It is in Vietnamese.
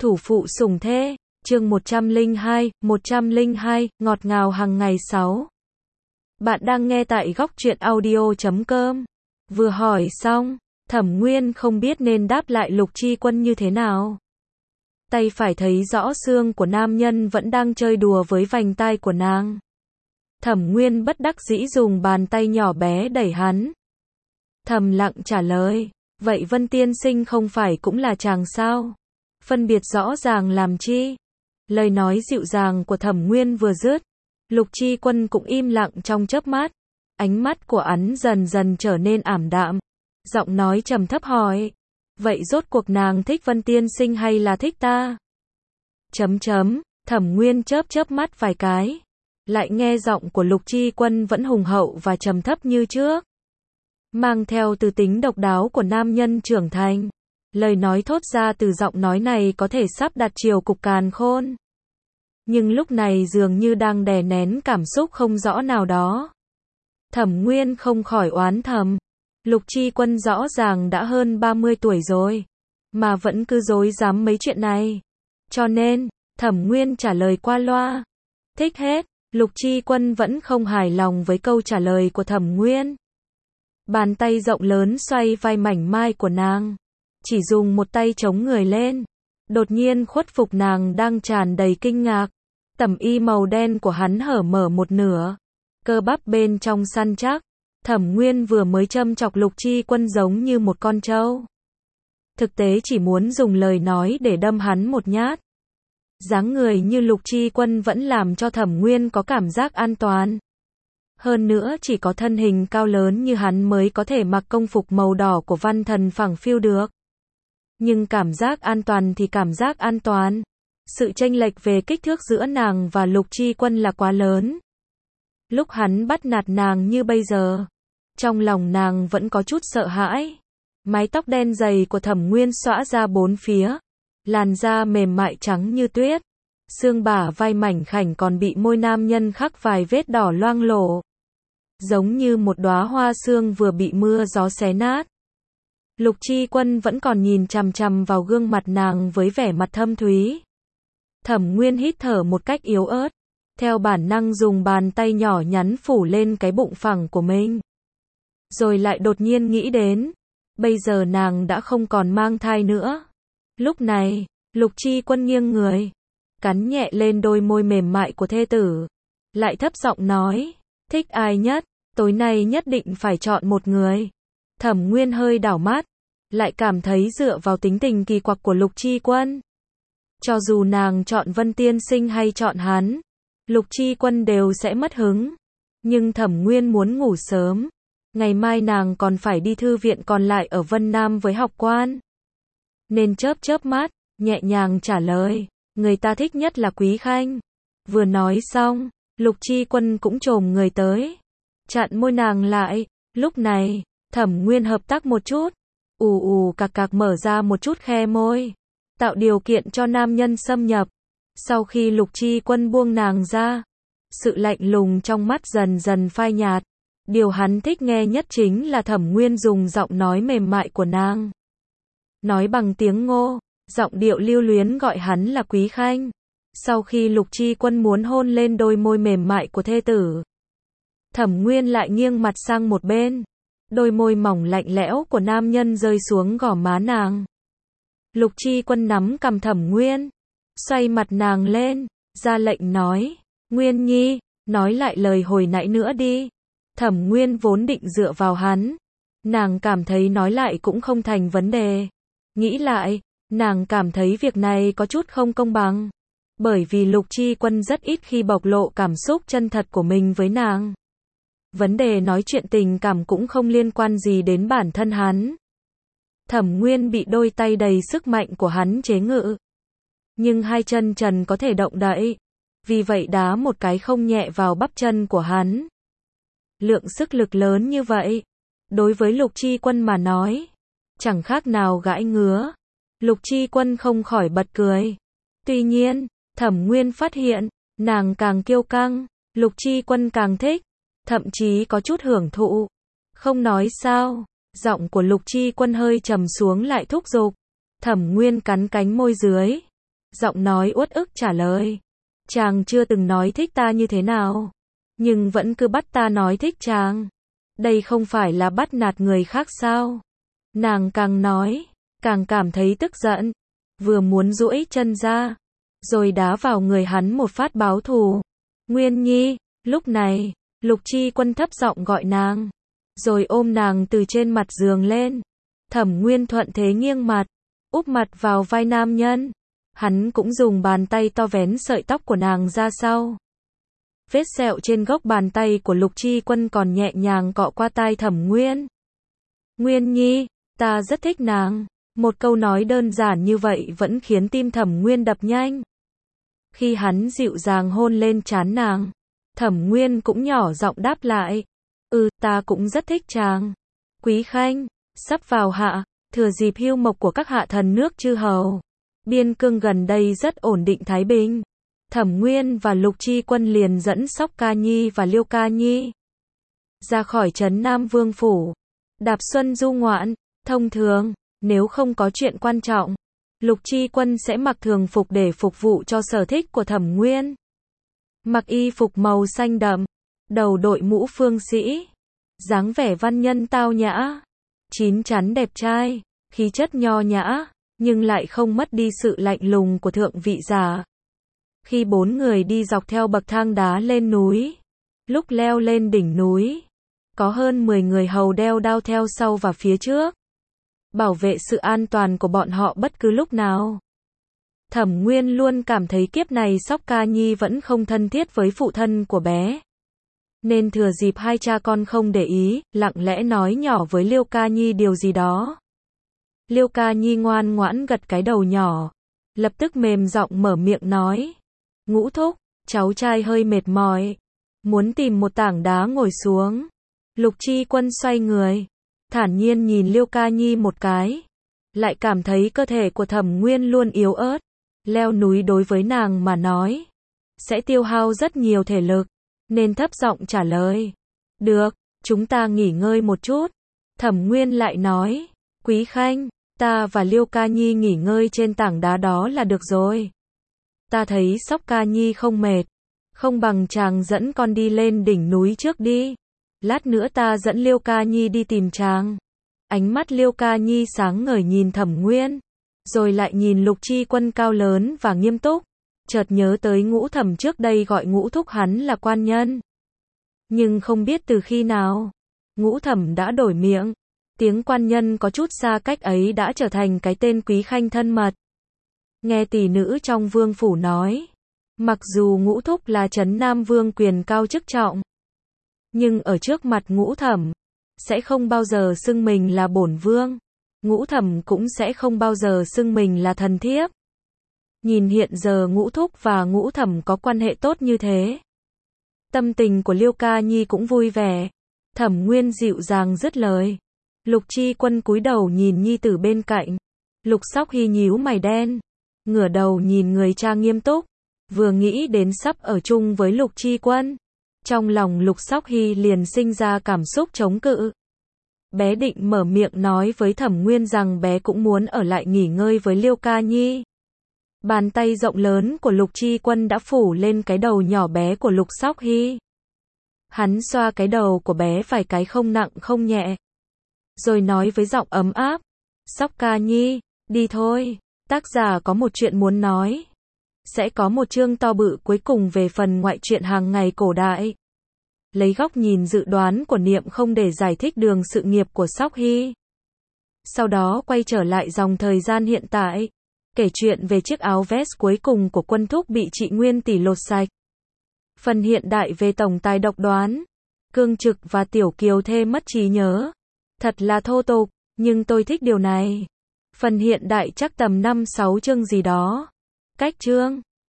Thủ phụ sủng thê, chương 102, ngọt ngào hàng ngày 6. Bạn đang nghe tại góc truyện audio.com. Vừa hỏi xong, Thẩm Nguyên không biết nên đáp lại Lục Chi Quân như thế nào. Tay phải thấy rõ xương của nam nhân vẫn đang chơi đùa với vành tai của nàng. Thẩm Nguyên bất đắc dĩ dùng bàn tay nhỏ bé đẩy hắn. Thầm lặng trả lời, vậy Vân tiên sinh không phải cũng là chàng sao? Phân biệt rõ ràng làm chi? Lời nói dịu dàng của Thẩm Nguyên vừa dứt, Lục Chi Quân cũng im lặng trong chớp mắt. Ánh mắt của hắn dần dần trở nên ảm đạm. Giọng nói trầm thấp hỏi, vậy rốt cuộc nàng thích Vân tiên sinh hay là thích ta? Thẩm Nguyên chớp chớp mắt vài cái. Lại nghe giọng của Lục Chi Quân vẫn hùng hậu và trầm thấp như trước. Mang theo từ tính độc đáo của nam nhân trưởng thành. Lời nói thốt ra từ giọng nói này có thể sắp đặt triều cục càn khôn. Nhưng lúc này dường như đang đè nén cảm xúc không rõ nào đó. Thẩm Nguyên không khỏi oán thầm. Lục Chi Quân rõ ràng đã hơn 30 tuổi rồi, mà vẫn cứ dối dám mấy chuyện này. Cho nên, Thẩm Nguyên trả lời qua loa. Thích hết. Lục Chi Quân vẫn không hài lòng với câu trả lời của Thẩm Nguyên. Bàn tay rộng lớn xoay vai mảnh mai của nàng. Chỉ dùng một tay chống người lên. Đột nhiên khuất phục nàng đang tràn đầy kinh ngạc. Tẩm y màu đen của hắn hở mở một nửa. Cơ bắp bên trong săn chắc. Thẩm Nguyên vừa mới châm chọc Lục Chi Quân giống như một con trâu. Thực tế chỉ muốn dùng lời nói để đâm hắn một nhát. Dáng người như Lục Chi Quân vẫn làm cho Thẩm Nguyên có cảm giác an toàn. Hơn nữa chỉ có thân hình cao lớn như hắn mới có thể mặc công phục màu đỏ của văn thần phẳng phiu được. Nhưng cảm giác an toàn thì cảm giác an toàn. Sự chênh lệch về kích thước giữa nàng và Lục Chi Quân là quá lớn. Lúc hắn bắt nạt nàng như bây giờ, trong lòng nàng vẫn có chút sợ hãi. Mái tóc đen dày của Thẩm Nguyên xõa ra bốn phía. Làn da mềm mại trắng như tuyết. Xương bả vai mảnh khảnh còn bị môi nam nhân khắc vài vết đỏ loang lổ. Giống như một đóa hoa sương vừa bị mưa gió xé nát. Lục Chi Quân vẫn còn nhìn chằm chằm vào gương mặt nàng với vẻ mặt thâm thúy. Thẩm Nguyên hít thở một cách yếu ớt. Theo bản năng dùng bàn tay nhỏ nhắn phủ lên cái bụng phẳng của mình. Rồi lại đột nhiên nghĩ đến. Bây giờ nàng đã không còn mang thai nữa. Lúc này, Lục Chi Quân nghiêng người. Cắn nhẹ lên đôi môi mềm mại của thê tử. Lại thấp giọng nói. Thích ai nhất? Tối nay nhất định phải chọn một người. Thẩm Nguyên hơi đảo mắt. Lại cảm thấy dựa vào tính tình kỳ quặc của Lục Chi Quân. Cho dù nàng chọn Vân tiên sinh hay chọn hắn, Lục Chi Quân đều sẽ mất hứng. Nhưng Thẩm Nguyên muốn ngủ sớm. Ngày mai nàng còn phải đi thư viện còn lại ở Vân Nam với học quan. Nên chớp chớp mắt, nhẹ nhàng trả lời. Người ta thích nhất là Quý Khanh. Vừa nói xong, Lục Chi Quân cũng chồm người tới. Chặn môi nàng lại. Lúc này, Thẩm Nguyên hợp tác một chút. Cạc cạc mở ra một chút khe môi. Tạo điều kiện cho nam nhân xâm nhập. Sau khi Lục Chi Quân buông nàng ra, sự lạnh lùng trong mắt dần dần phai nhạt. Điều hắn thích nghe nhất chính là Thẩm Nguyên dùng giọng nói mềm mại của nàng. Nói bằng tiếng Ngô, giọng điệu lưu luyến gọi hắn là Quý Khanh. Sau khi Lục Chi Quân muốn hôn lên đôi môi mềm mại của thê tử, Thẩm Nguyên lại nghiêng mặt sang một bên. Đôi môi mỏng lạnh lẽo của nam nhân rơi xuống gò má nàng. Lục Chi Quân nắm cằm Thẩm Nguyên, xoay mặt nàng lên, ra lệnh nói, Nguyên Nhi, nói lại lời hồi nãy nữa đi. Thẩm Nguyên vốn định dựa vào hắn. Nàng cảm thấy nói lại cũng không thành vấn đề. Nghĩ lại, nàng cảm thấy việc này có chút không công bằng. Bởi vì Lục Chi Quân rất ít khi bộc lộ cảm xúc chân thật của mình với nàng. Vấn đề nói chuyện tình cảm cũng không liên quan gì đến bản thân hắn. Thẩm Nguyên bị đôi tay đầy sức mạnh của hắn chế ngự. Nhưng hai chân trần có thể động đậy. Vì vậy đá một cái không nhẹ vào bắp chân của hắn. Lượng sức lực lớn như vậy, đối với Lục Chi Quân mà nói, chẳng khác nào gãi ngứa. Lục Chi Quân không khỏi bật cười. Tuy nhiên, Thẩm Nguyên phát hiện, nàng càng kiêu căng, Lục Chi Quân càng thích, thậm chí có chút hưởng thụ. Không nói sao, giọng của Lục Chi Quân hơi trầm xuống lại thúc giục. Thẩm Nguyên cắn cánh môi dưới, giọng nói uất ức trả lời. Chàng chưa từng nói thích ta như thế nào, nhưng vẫn cứ bắt ta nói thích chàng. Đây không phải là bắt nạt người khác sao? Nàng càng nói, càng cảm thấy tức giận, vừa muốn duỗi chân ra, rồi đá vào người hắn một phát báo thù. Nguyên Nhi, lúc này, Lục Chi Quân thấp giọng gọi nàng, rồi ôm nàng từ trên mặt giường lên. Thẩm Nguyên thuận thế nghiêng mặt, úp mặt vào vai nam nhân. Hắn cũng dùng bàn tay to vén sợi tóc của nàng ra sau. Vết sẹo trên gốc bàn tay của Lục Chi Quân còn nhẹ nhàng cọ qua tai Thẩm Nguyên. Nguyên Nhi, ta rất thích nàng. Một câu nói đơn giản như vậy vẫn khiến tim Thẩm Nguyên đập nhanh. Khi hắn dịu dàng hôn lên trán nàng, Thẩm Nguyên cũng nhỏ giọng đáp lại. Ta cũng rất thích chàng. Quý Khanh, sắp vào hạ, thừa dịp hưu mộc của các hạ thần nước chư hầu. Biên cương gần đây rất ổn định thái bình. Thẩm Nguyên và Lục Chi Quân liền dẫn Sóc Ca Nhi và Liêu Ca Nhi ra khỏi trấn Nam Vương phủ, đạp xuân du ngoạn. Thông thường, nếu không có chuyện quan trọng, Lục Chi Quân sẽ mặc thường phục để phục vụ cho sở thích của Thẩm Nguyên. Mặc y phục màu xanh đậm, đầu đội mũ phương sĩ, dáng vẻ văn nhân tao nhã, chín chắn đẹp trai, khí chất nho nhã, nhưng lại không mất đi sự lạnh lùng của thượng vị giả. Khi bốn người đi dọc theo bậc thang đá lên núi, lúc leo lên đỉnh núi, có hơn 10 người hầu đeo đao theo sau và phía trước, bảo vệ sự an toàn của bọn họ bất cứ lúc nào. Thẩm Nguyên luôn cảm thấy kiếp này Sóc Ca Nhi vẫn không thân thiết với phụ thân của bé. Nên thừa dịp hai cha con không để ý, lặng lẽ nói nhỏ với Liêu Ca Nhi điều gì đó. Liêu Ca Nhi ngoan ngoãn gật cái đầu nhỏ, lập tức mềm giọng mở miệng nói. Ngũ thúc, cháu trai hơi mệt mỏi, muốn tìm một tảng đá ngồi xuống. Lục Chi Quân xoay người, thản nhiên nhìn Liêu Ca Nhi một cái, lại cảm thấy cơ thể của Thẩm Nguyên luôn yếu ớt. Leo núi đối với nàng mà nói, sẽ tiêu hao rất nhiều thể lực, nên thấp giọng trả lời. Được, chúng ta nghỉ ngơi một chút. Thẩm Nguyên lại nói, Quý Khanh, ta và Liêu Ca Nhi nghỉ ngơi trên tảng đá đó là được rồi. Ta thấy Sóc Ca Nhi không mệt, không bằng chàng dẫn con đi lên đỉnh núi trước đi. Lát nữa ta dẫn Liêu Ca Nhi đi tìm chàng. Ánh mắt Liêu Ca Nhi sáng ngời nhìn Thẩm Nguyên, rồi lại nhìn Lục Chi Quân cao lớn và nghiêm túc, chợt nhớ tới Ngũ Thẩm trước đây gọi Ngũ thúc hắn là quan nhân. Nhưng không biết từ khi nào, Ngũ Thẩm đã đổi miệng, tiếng quan nhân có chút xa cách ấy đã trở thành cái tên Quý Khanh thân mật. Nghe tỷ nữ trong vương phủ nói, mặc dù Ngũ thúc là trấn Nam Vương quyền cao chức trọng, nhưng ở trước mặt Ngũ Thẩm, sẽ không bao giờ xưng mình là bổn vương. Ngũ Thẩm cũng sẽ không bao giờ xưng mình là thần thiếp. Nhìn hiện giờ Ngũ thúc và Ngũ Thẩm có quan hệ tốt như thế, tâm tình của Liêu Ca Nhi cũng vui vẻ. Thẩm Nguyên dịu dàng dứt lời. Lục Chi Quân cúi đầu nhìn nhi tử bên cạnh. Lục Sóc Hy nhíu mày đen, ngửa đầu nhìn người cha nghiêm túc, vừa nghĩ đến sắp ở chung với Lục Chi Quân, trong lòng Lục Sóc Hy liền sinh ra cảm xúc chống cự. Bé định mở miệng nói với Thẩm Nguyên rằng bé cũng muốn ở lại nghỉ ngơi với Liêu Ca Nhi. Bàn tay rộng lớn của Lục Chi Quân đã phủ lên cái đầu nhỏ bé của Lục Sóc Hy. Hắn xoa cái đầu của bé vài cái không nặng không nhẹ, rồi nói với giọng ấm áp, Sóc Ca Nhi, đi thôi, tác giả có một chuyện muốn nói. Sẽ có một chương to bự cuối cùng về phần ngoại truyện hàng ngày cổ đại. Lấy góc nhìn dự đoán của Niệm không để giải thích đường sự nghiệp của Sóc Hy. Sau đó quay trở lại dòng thời gian hiện tại, kể chuyện về chiếc áo vest cuối cùng của Quân thúc bị chị Nguyên tỷ lột sạch. Phần hiện đại về tổng tài độc đoán, cương trực và Tiểu Kiều thê mất trí nhớ. Thật là thô tục, nhưng tôi thích điều này. Phần hiện đại chắc tầm 5-6 chương gì đó. Cách chương